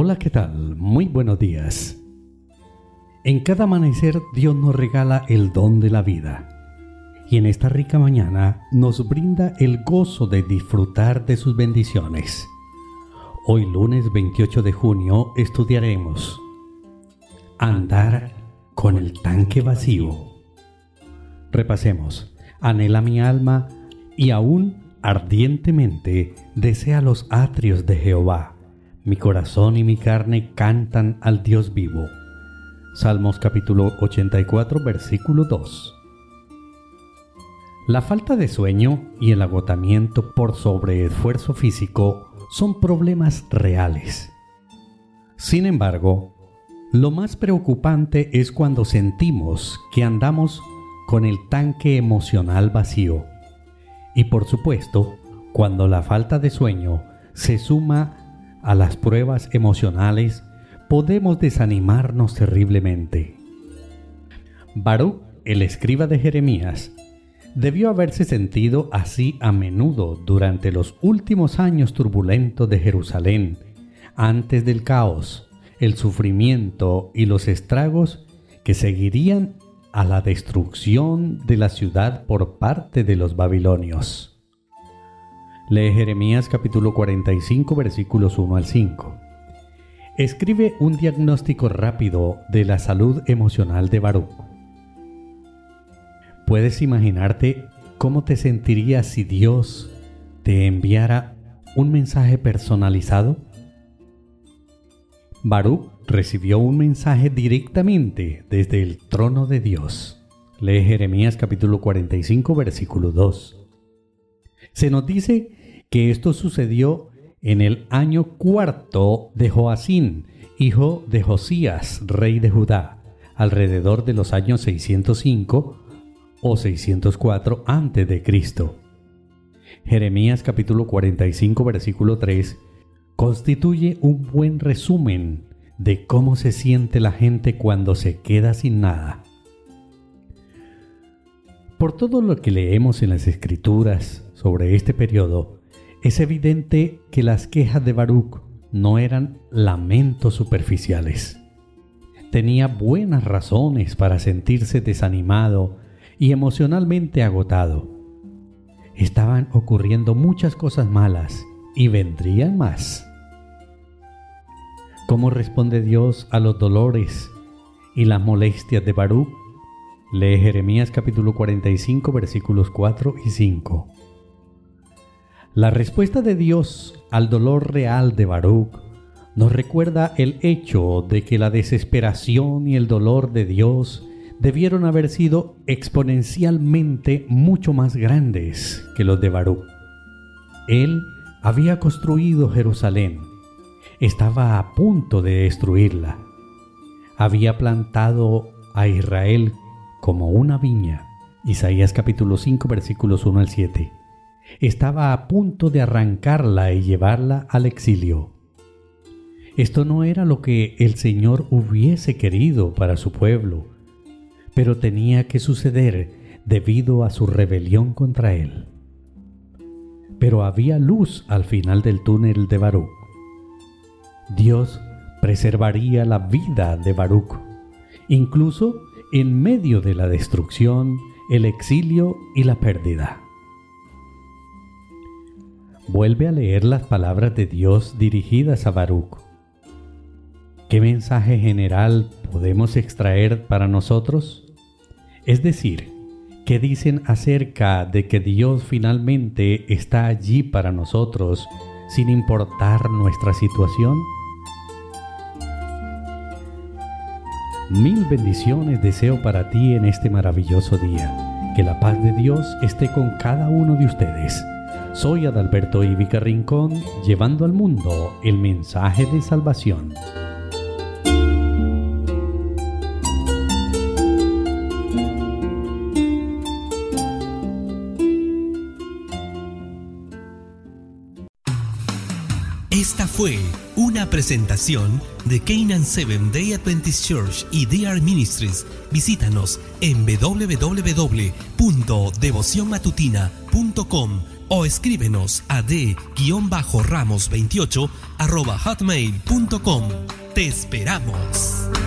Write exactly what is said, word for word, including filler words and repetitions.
Hola, ¿qué tal? Muy buenos días. En cada amanecer Dios nos regala el don de la vida y en esta rica mañana nos brinda el gozo de disfrutar de sus bendiciones. Hoy lunes veintiocho de junio estudiaremos Andar con el tanque vacío. Repasemos. Anhela mi alma y aún ardientemente desea los atrios de Jehová. Mi corazón y mi carne cantan al Dios vivo. Salmos capítulo ochenta y cuatro, versículo dos. La falta de sueño y el agotamiento por sobreesfuerzo físico son problemas reales. Sin embargo, lo más preocupante es cuando sentimos que andamos con el tanque emocional vacío. Y por supuesto, cuando la falta de sueño se suma a las pruebas emocionales, podemos desanimarnos terriblemente. Baruc, el escriba de Jeremías, debió haberse sentido así a menudo durante los últimos años turbulentos de Jerusalén, antes del caos, el sufrimiento y los estragos que seguirían a la destrucción de la ciudad por parte de los babilonios. Lee Jeremías capítulo cuarenta y cinco, versículos uno al cinco. Escribe un diagnóstico rápido de la salud emocional de Baruc. ¿Puedes imaginarte cómo te sentirías si Dios te enviara un mensaje personalizado? Baruc recibió un mensaje directamente desde el trono de Dios. Lee Jeremías capítulo cuarenta y cinco, versículo dos. Se nos dice que esto sucedió en el año cuarto de Joacín, hijo de Josías, rey de Judá, alrededor de los años seiscientos cinco o seiscientos cuatro antes de Cristo. Jeremías capítulo cuarenta y cinco, versículo tres, constituye un buen resumen de cómo se siente la gente cuando se queda sin nada. Por todo lo que leemos en las Escrituras sobre este periodo, es evidente que las quejas de Baruc no eran lamentos superficiales. Tenía buenas razones para sentirse desanimado y emocionalmente agotado. Estaban ocurriendo muchas cosas malas y vendrían más. ¿Cómo responde Dios a los dolores y las molestias de Baruc? Lee Jeremías capítulo cuarenta y cinco, versículos cuatro y cinco. La respuesta de Dios al dolor real de Baruc nos recuerda el hecho de que la desesperación y el dolor de Dios debieron haber sido exponencialmente mucho más grandes que los de Baruc. Él había construido Jerusalén, estaba a punto de destruirla, había plantado a Israel como una viña. Isaías capítulo cinco, versículos uno al siete. Estaba a punto de arrancarla y llevarla al exilio. Esto no era lo que el Señor hubiese querido para su pueblo, pero tenía que suceder debido a su rebelión contra Él. Pero había luz al final del túnel de Baruc. Dios preservaría la vida de Baruc, incluso en medio de la destrucción, el exilio y la pérdida. Vuelve a leer las palabras de Dios dirigidas a Baruc. ¿Qué mensaje general podemos extraer para nosotros? Es decir, ¿qué dicen acerca de que Dios finalmente está allí para nosotros sin importar nuestra situación? Mil bendiciones deseo para ti en este maravilloso día. Que la paz de Dios esté con cada uno de ustedes. Soy Adalberto Ivica Rincón, llevando al mundo el mensaje de salvación. Esta fue una presentación de Canaan Seventh Day Adventist Church y D R Ministries. Visítanos en doble u doble u doble u punto devoción matutina punto com o escríbenos a d ramos veintiocho arroba hotmail punto com. ¡Te esperamos!